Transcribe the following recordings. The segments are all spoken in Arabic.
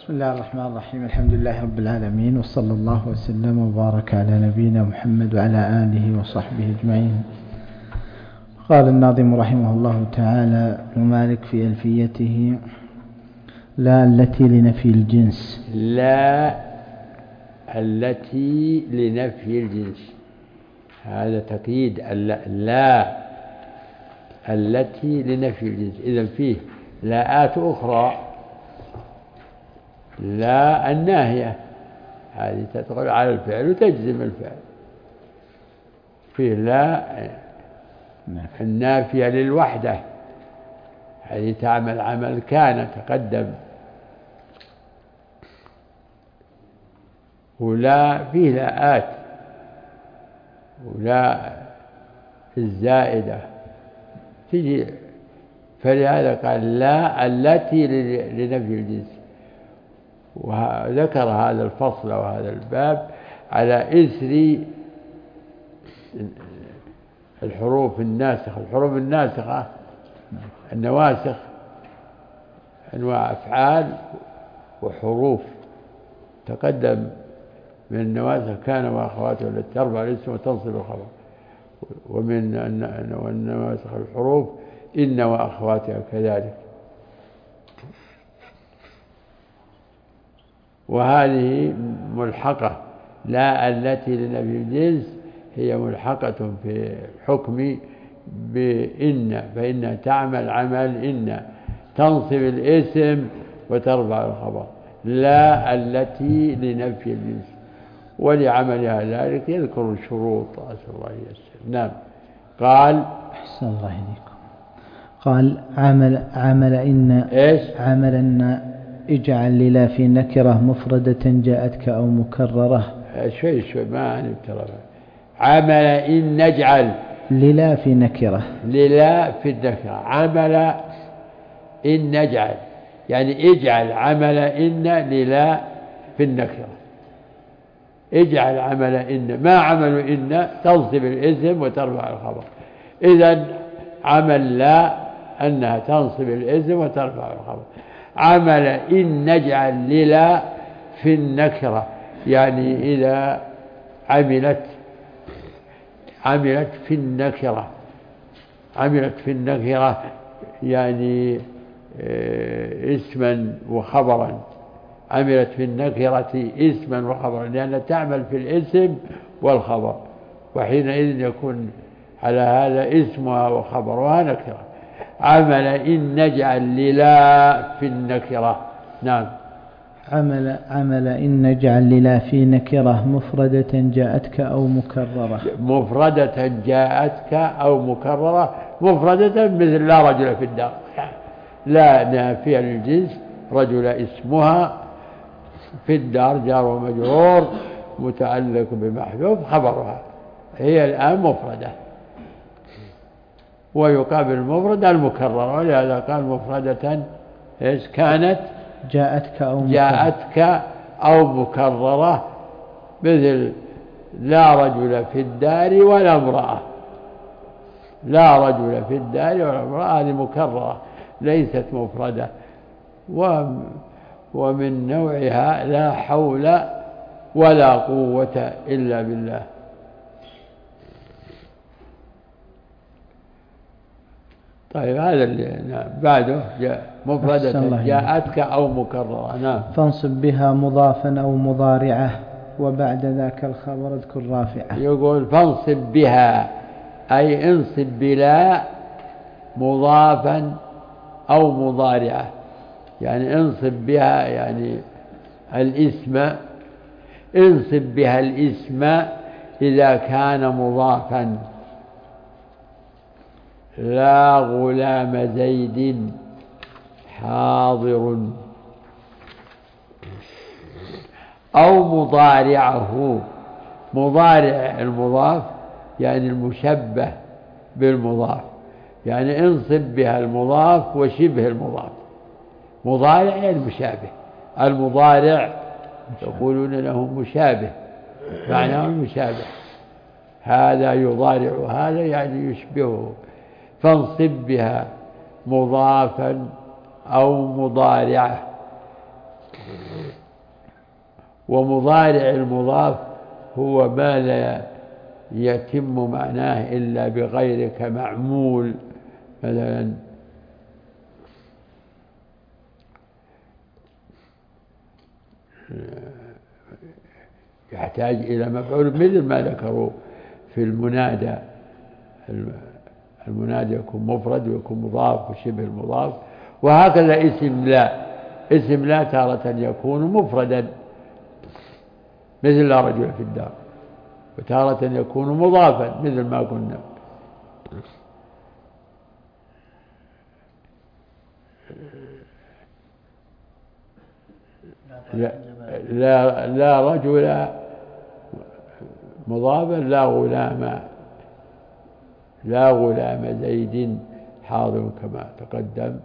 بسم الله الرحمن الرحيم. الحمد لله رب العالمين، وصلى الله وسلم وبارك على نبينا محمد وعلى آله وصحبه أجمعين. قال الناظم رحمه الله تعالى ومالك في ألفيته: لا التي لنفي الجنس. لا التي لنفي الجنس، هذا تقييد. لا التي لنفي الجنس، إذن فيه لاءات أخرى. لا الناهية، هذه تدخل على الفعل وتجزم الفعل. فيه لا النافية للوحدة، هذه تعمل عمل كان تقدم. ولا فيه لاءات، ولا الزائدة تجي، فلهذا قال لا التي لنفي الجنس. وذكر هذا الفصل وهذا الباب على إثر الحروف الناسخة. الحروف الناسخة النواسخ أنواع أفعال وحروف تقدم من النواسخ كان وأخواته التي ترفع الاسم وتنصب الخبر، ومن النواسخ الحروف إن وأخواتها كذلك. وهذه ملحقة، لا التي لنفي الجنس هي ملحقة في الحكم بإن، فإنها تعمل عمل إن، تنصب الاسم وترفع الخبر. لا التي لنفي الجنس، ولعملها ذلك يذكر الشروط. أسأل الله يسر. نعم. قال أحسن الله إليكم. قال عمل إن إيش؟ عمل إن اجعل للا في نكرة مفردة جاءتك أو مكررة. شوي ما نبترى. عمل إن نجعل للا في نكرة، للا في النكرة. عمل إن نجعل يعني اجعل عمل إن للا في النكرة. اجعل عمل إن، ما عمل إن تنصب الاسم وترفع الخبر. إذن عمل لا أنها تنصب الاسم وترفع الخبر. عمل إن نجعل للا في النكرة، يعني إذا عملت في النكرة، عملت في النكرة يعني اسما وخبرا. عملت في النكرة اسما وخبرا، لأنها تعمل في الاسم والخبر، وحينئذ يكون على هذا اسمها وخبرها نكرة. عمل إن نجعل للا في النكرة. نعم. عمل إن نجعل للا في نكرة مفردة جاءتك أو مكررة. مفردة جاءتك أو مكررة. مفردة مثل لا رجل في الدار، لا نافية للجنس، رجل اسمها، في الدار جار ومجرور متعلق بمحذوف خبرها، هي الآن مفردة. ويقابل المفردة المكررة، ولهذا قال مفردة إيش كانت جاءتك أو مكررة، مثل لا رجل في الدار ولا امرأة. لا رجل في الدار ولا امرأة هذه مكررة ليست مفردة. ومن نوعها لا حول ولا قوة إلا بالله. طيب هذا اللي نعم. بعده مفردة جاءتك أو مكررة. نعم. فانصب بها مضافا أو مضارعة، وبعد ذاك الخبر اذكر رافعة. يقول فانصب بها أي انصب بلا مضافا أو مضارعة، يعني انصب بها يعني الاسم، انصب بها الاسم إذا كان مضافا. لا غلام زيد حاضر، أو مضارعه. مضارع المضاف يعني المشبه بالمضاف، يعني انصب بها المضاف وشبه المضاف. مضارع يعني مشابه. المضارع يقولون له مشابه، معناه المشابه. هذا يضارع هذا يعني يشبهه. فانصب بها مضافا أو مضارعة. ومضارع المضاف هو ما لا يتم معناه إلا بغير كمعمول، مثلا يحتاج إلى مفعول، مثل ما ذكروا في المنادى. المنادى يكون مفرد ويكون مضاف وشبه المضاف، وهكذا اسم لا تارة يكون مفردا مثل لا رجل في الدار، وتارة يكون مضافا مثل ما قلنا. لا رجل مضافا، لا غلام زيد حاضر كما تقدم.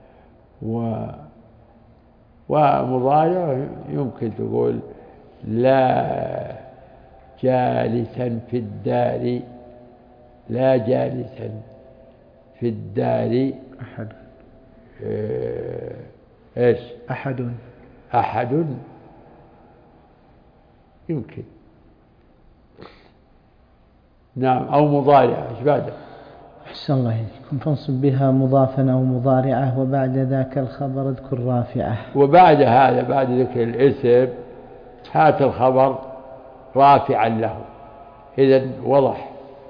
ومضارع يمكن تقول لا جالسا في الدار، لا جالسا في الدار أحد. إيش؟ أحد يمكن، نعم، أو مضارع. إيش بعده؟ أحسن الله إليكم. فانصب بها مضافا أو مضارعة، وبعد ذاك الخبر اذكر رافعة. وبعد هذا، بعد ذكر الاسم، هات الخبر رافعا له. إذن وضح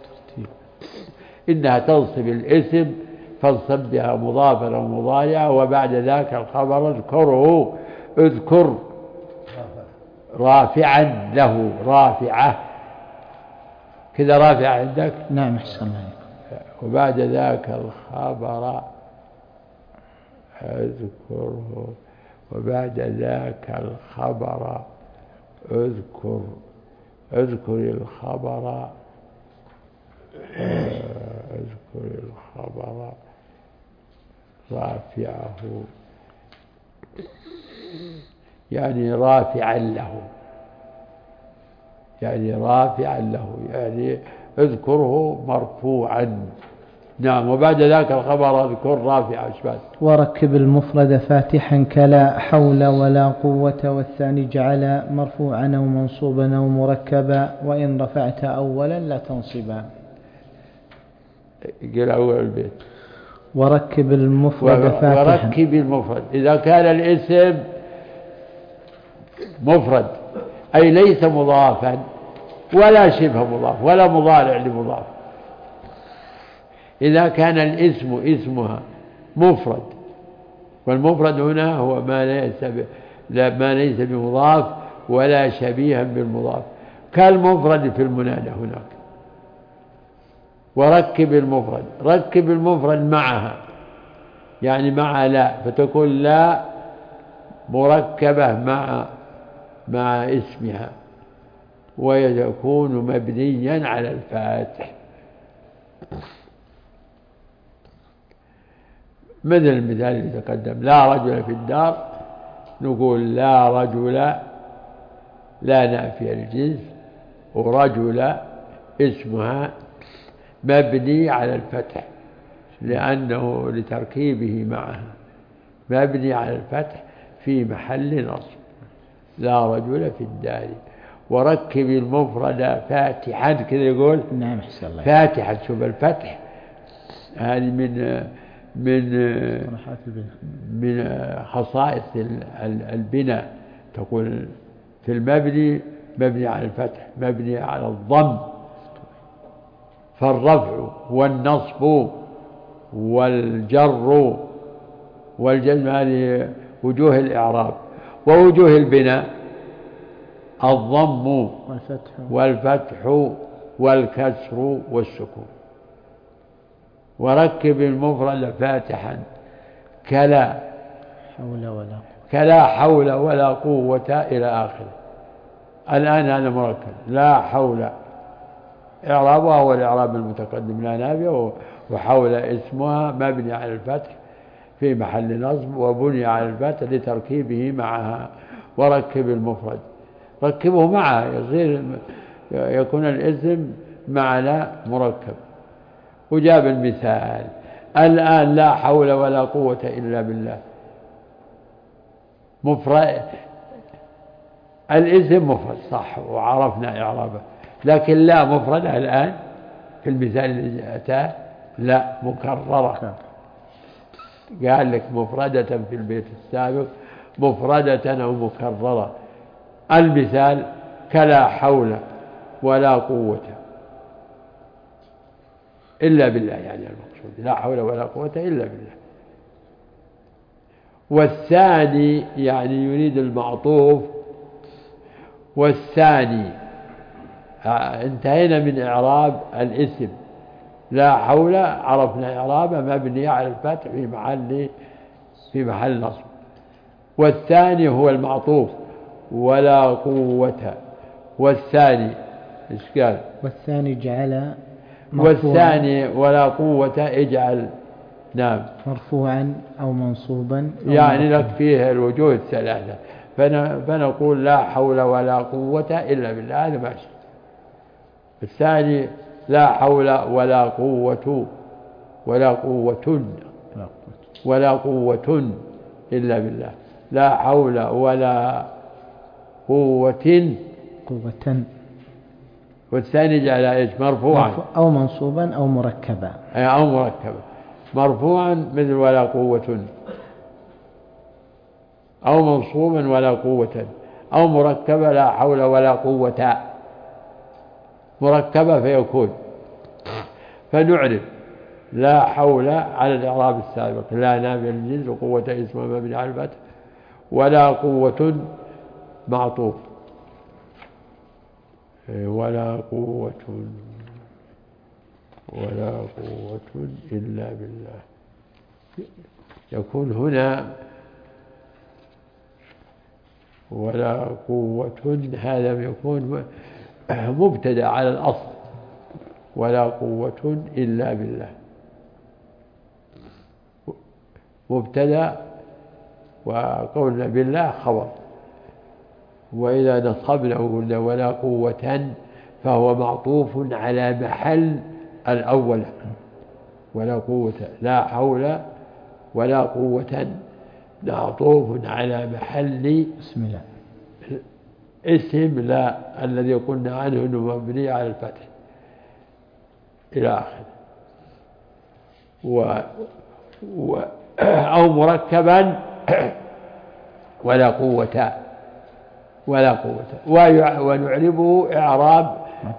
إنها تنصب الاسم، فانصب بها مضافا أو مضارعة، وبعد ذاك الخبر اذكر رافعا له. رافعة كذا، رافعة عندك؟ نعم أحسن الله عليكم. وبعد ذاك الخبر اذكره، وبعد ذاك الخبر اذكر الخبر، اذكر الخبر رافعه، يعني رافعا له، يعني اذكره مرفوعا. نعم. وبعد ذاك الخبر اذكر رافعا. ايش؟ وركب المفرد فاتحا كلا حول ولا قوة، والثاني جعل مرفوعا أو منصوبا أو مركبا، وإن رفعت أولا لا تنصبا. قل أول البيت. وركب المفرد فاتحا. وركب المفرد إذا كان الاسم مفرد، أي ليس مضافا ولا شبه مضاف ولا مضارع لمضاف. إذا كان الاسم اسمها مفرد، والمفرد هنا هو ما ليس بمضاف ولا شبيها بالمضاف، كالمفرد في المنادى هناك. وركب المفرد، ركب المفرد معها، يعني مع لا، فتكون لا مركبة مع اسمها، ويكون مبنيا على الفاتح. مثل المثال اللي تقدم، لا رجل في الدار، نقول لا رجل، لا نافية الجنس، ورجل اسمها مبني على الفتح لأنه لتركيبه معها، مبني على الفتح في محل نصب. لا رجل في الدار. وركب المفرد فاتحا، كذا يقول. نعم أحسن الله. فاتحا، شوف الفتح هذه من خصائص البناء. تقول في المبني مبني على الفتح، مبني على الضم، فالرفع والنصب والجر والجزم هذه وجوه الإعراب. ووجوه البناء الضم والفتح والكسر والسكون. وركب المفرد فاتحا كلا حول ولا قوة إلى آخره. الآن هذا مركب، لا حول إعرابها هو الإعراب المتقدم، لا نافية، وحول اسمها مبني على الفتح في محل نصب، وبني على الفتح لتركيبه معها. وركب المفرد، ركبه معها، يكون الاسم مع لا مركب. وجاب المثال الآن لا حول ولا قوة إلا بالله، مفرد الاسم مفرد صح وعرفنا إعرابه، لكن لا مفردة الآن في المثال الذي أتاه، لا مكررة. قال لك مفردة في البيت السابق، مفردة أو مكررة. المثال كلا حول ولا قوة إلا بالله، يعني المقصود لا حول ولا قوة إلا بالله. والثاني يعني يريد المعطوف، والثاني انتهينا من إعراب الاسم لا حول، عرفنا إعرابه مبني على الفتح في محل نصب. والثاني هو المعطوف ولا قوة. والثاني إيش قال؟ والثاني جعل والثاني ولا قوة اجعل نعم مرفوعا أو منصوبا أو يعني لك فيه الوجوه الثلاثة، فنقول لا حول ولا قوة إلا بالله، هذا ماشي. الثاني لا حول ولا قوة ولا قوة إلا بالله، لا حول ولا قوة. والثاني جعل ايش؟ مرفوعا أو منصوبا أو مركبا، أو مركبا. مرفوعا مثل ولا قوة، أو منصوبا ولا قوة، أو مركبة لا حول ولا قوة. مركبة فيكون، فنعرف لا حول على الإعراب السابق، لا نافية للجنس، وقوة اسمها مبني على الفتح، ولا قوة معطوف، ولا قوة إلا بالله. يكون هنا ولا قوة، هذا يكون مبتدأ على الأصل، ولا قوة إلا بالله مبتدأ، وقولنا بالله خبر. وإذا نصبنا وقلنا ولا قوة فهو معطوف على محل الأول، ولا قوة لا حول ولا قوة معطوف على محل اسم لا الذي قلنا عنه أنه مبني على الفتح إلى آخره. أو مركبا ولا قوة ونعربه إعراب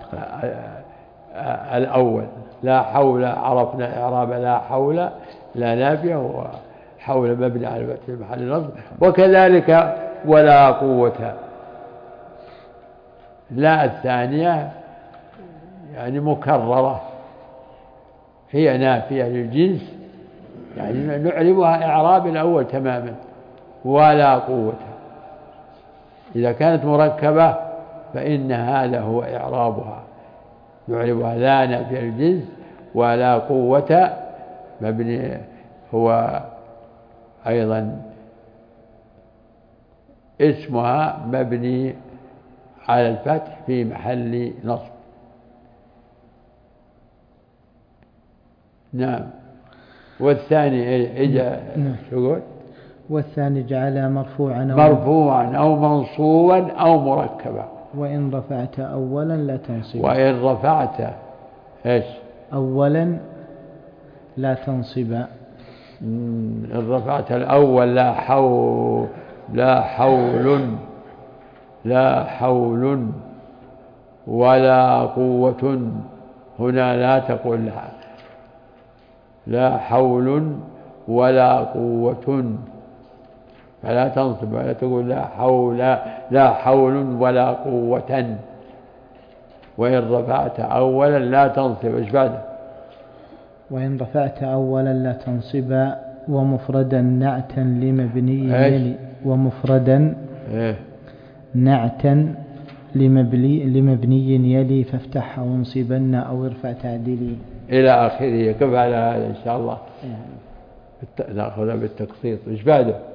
الأول. لا حول عرفنا إعراب لا حول، لا نافية، وحول مبني على الفتح في محل نصب. وكذلك ولا قوة، لا الثانية يعني مكررة، هي نافية للجنس، يعني نعربها إعراب الأول تماما. ولا قوة إذا كانت مركبة فإن هذا هو إعرابها، نعربها لا نافية للجنس، ولا قوة مبني هو أيضا اسمها مبني على الفتح في محل نصب. نعم. والثاني شو قلت؟ والثاني جعل مرفوعا أو منصوبا أو مركبا. وإن رفعت أولا لا تنصب. وإن رفعت إيش؟ أولا لا تنصب. إن رفعت الأول لا حول ولا قوة، هنا لا تقول لا حول ولا قوة، فلا تنصب ولا تقول لا حول ولا قوة. وإن رفعت أولا لا تنصب. إيش بعده؟ وإن رفعت أولا لا تنصب، ومفردا نعتا لمبني يلي، ومفردا نعتا لمبني يلي، فافتح وانصبن أو ارفع تعديلي إلى آخره. كيف على هذا إن شاء الله نأخذها بالتقسيط. إيش بعده؟